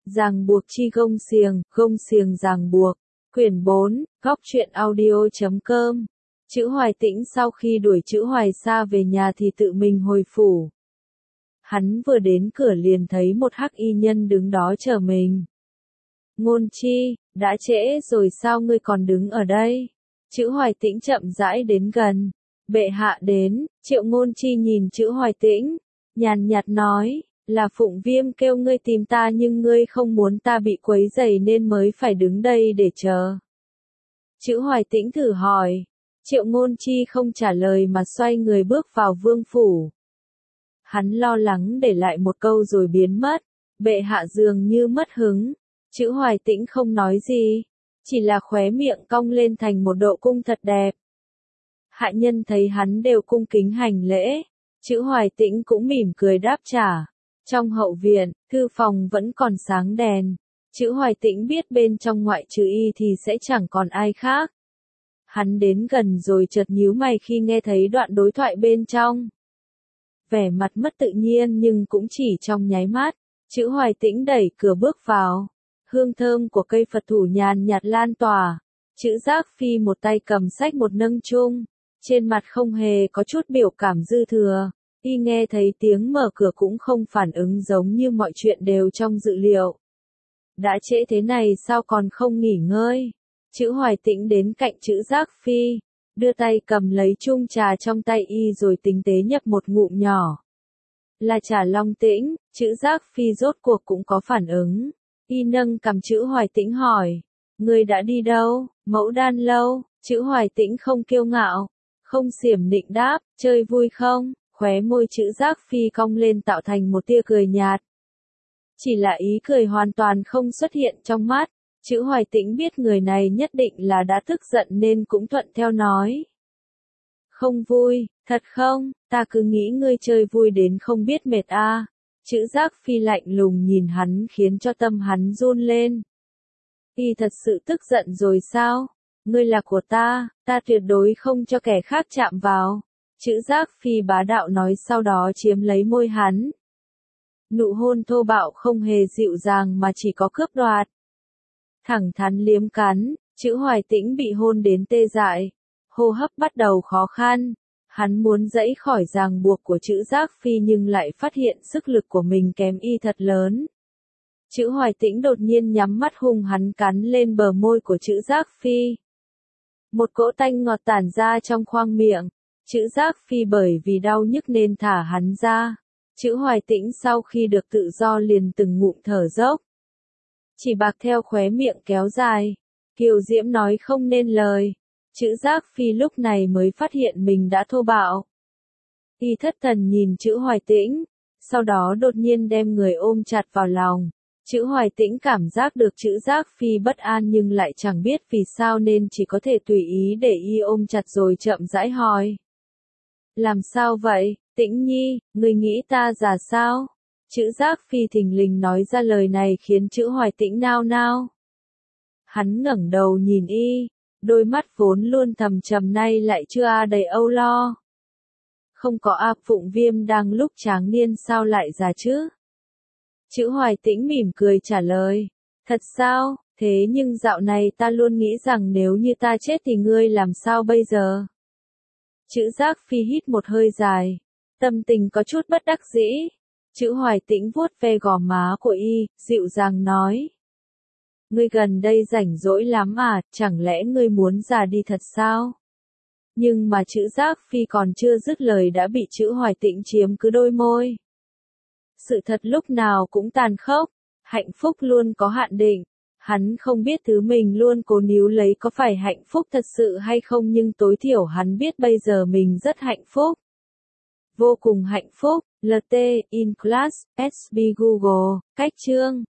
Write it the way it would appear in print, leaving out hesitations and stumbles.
Ràng buộc chi gông xiềng ràng buộc. Quyển 4, góc truyện audio.com. Chữ Hoài Tĩnh sau khi đuổi Chữ Hoài Sa về nhà thì tự mình hồi phủ. Hắn vừa đến cửa liền thấy một hắc y nhân đứng đó chờ mình. Ngôn Chi, đã trễ rồi sao ngươi còn đứng ở đây? Chữ Hoài Tĩnh chậm rãi đến gần. Bệ hạ đến. Triệu Ngôn Chi nhìn Chữ Hoài Tĩnh, nhàn nhạt nói, là Phụng Viêm kêu ngươi tìm ta nhưng ngươi không muốn ta bị quấy rầy nên mới phải đứng đây để chờ. Chữ Hoài Tĩnh thử hỏi. Triệu Ngôn Chi không trả lời mà xoay người bước vào vương phủ. Hắn lo lắng để lại một câu rồi biến mất. Bệ hạ dường như mất hứng. Chữ Hoài Tĩnh không nói gì, chỉ là khóe miệng cong lên thành một độ cung thật đẹp. Hạ nhân thấy hắn đều cung kính hành lễ. Chữ Hoài Tĩnh cũng mỉm cười đáp trả. Trong hậu viện, thư phòng vẫn còn sáng đèn. Chữ Hoài Tĩnh biết bên trong ngoại trừ y thì sẽ chẳng còn ai khác. Hắn đến gần rồi chợt nhíu mày khi nghe thấy đoạn đối thoại bên trong. Vẻ mặt mất tự nhiên nhưng cũng chỉ trong nháy mắt. Chữ Hoài Tĩnh đẩy cửa bước vào. Hương thơm của cây Phật thủ nhàn nhạt lan tỏa. Chữ Giác Phi một tay cầm sách một nâng chung. Trên mặt không hề có chút biểu cảm dư thừa. Y nghe thấy tiếng mở cửa cũng không phản ứng giống như mọi chuyện đều trong dự liệu. Đã trễ thế này sao còn không nghỉ ngơi? Chữ Hoài Tĩnh đến cạnh Chữ Giác Phi, đưa tay cầm lấy chung trà trong tay y rồi tinh tế nhấp một ngụm nhỏ. Là trà long tĩnh. Chữ Giác Phi rốt cuộc cũng có phản ứng. Y nâng cầm Chữ Hoài Tĩnh hỏi, ngươi đã đi đâu? Mẫu Đan lâu. Chữ Hoài Tĩnh không kiêu ngạo, không xiểm nịnh đáp, chơi vui không? Khóe môi Chữ Giác Phi cong lên tạo thành một tia cười nhạt. Chỉ là ý cười hoàn toàn không xuất hiện trong mắt. Chữ Hoài Tĩnh biết người này nhất định là đã tức giận nên cũng thuận theo nói. Không vui, thật không? Ta cứ nghĩ ngươi chơi vui đến không biết mệt à. Chữ Giác Phi lạnh lùng nhìn hắn khiến cho tâm hắn run lên. Y thật sự tức giận rồi sao? Ngươi là của ta tuyệt đối không cho kẻ khác chạm vào. Chữ Giác Phi bá đạo nói sau đó chiếm lấy môi hắn. Nụ hôn thô bạo không hề dịu dàng mà chỉ có cướp đoạt. Thẳng thắn liếm cắn, Chữ Hoài Tĩnh bị hôn đến tê dại. Hô hấp bắt đầu khó khăn. Hắn muốn giãy khỏi ràng buộc của Chữ Giác Phi nhưng lại phát hiện sức lực của mình kém y thật lớn. Chữ Hoài Tĩnh đột nhiên nhắm mắt hung hắn cắn lên bờ môi của Chữ Giác Phi. Một cỗ tanh ngọt tản ra trong khoang miệng. Chữ Giác Phi bởi vì đau nhức nên thả hắn ra. Chữ Hoài Tĩnh sau khi được tự do liền từng ngụm thở dốc. Chỉ bạc theo khóe miệng kéo dài. Kiều diễm nói không nên lời. Chữ Giác Phi lúc này mới phát hiện mình đã thô bạo. Y thất thần nhìn Chữ Hoài Tĩnh, sau đó đột nhiên đem người ôm chặt vào lòng. Chữ Hoài Tĩnh cảm giác được Chữ Giác Phi bất an nhưng lại chẳng biết vì sao nên chỉ có thể tùy ý để y ôm chặt rồi chậm rãi hỏi. Làm sao vậy, Tĩnh Nhi, ngươi nghĩ ta già sao? Chữ Giác Phi thình lình nói ra lời này khiến Chữ Hoài Tĩnh nao nao. Hắn ngẩng đầu nhìn y, đôi mắt vốn luôn thầm trầm nay lại chưa đầy âu lo. Không có Phụng Viêm đang lúc tráng niên sao lại già chứ? Chữ Hoài Tĩnh mỉm cười trả lời. Thật sao? Thế nhưng dạo này ta luôn nghĩ rằng nếu như ta chết thì ngươi làm sao bây giờ? Chữ Giác Phi hít một hơi dài. Tâm tình có chút bất đắc dĩ. Chữ Hoài Tĩnh vuốt ve gò má của y, dịu dàng nói. Ngươi gần đây rảnh rỗi lắm à, chẳng lẽ ngươi muốn già đi thật sao? Nhưng mà Chữ Giác Phi còn chưa dứt lời đã bị Chữ Hoài Tĩnh chiếm cứ đôi môi. Sự thật lúc nào cũng tàn khốc, hạnh phúc luôn có hạn định. Hắn không biết thứ mình luôn cố níu lấy có phải hạnh phúc thật sự hay không nhưng tối thiểu hắn biết bây giờ mình rất hạnh phúc. Vô cùng hạnh phúc. LT, In Class, SB Google, cách chương.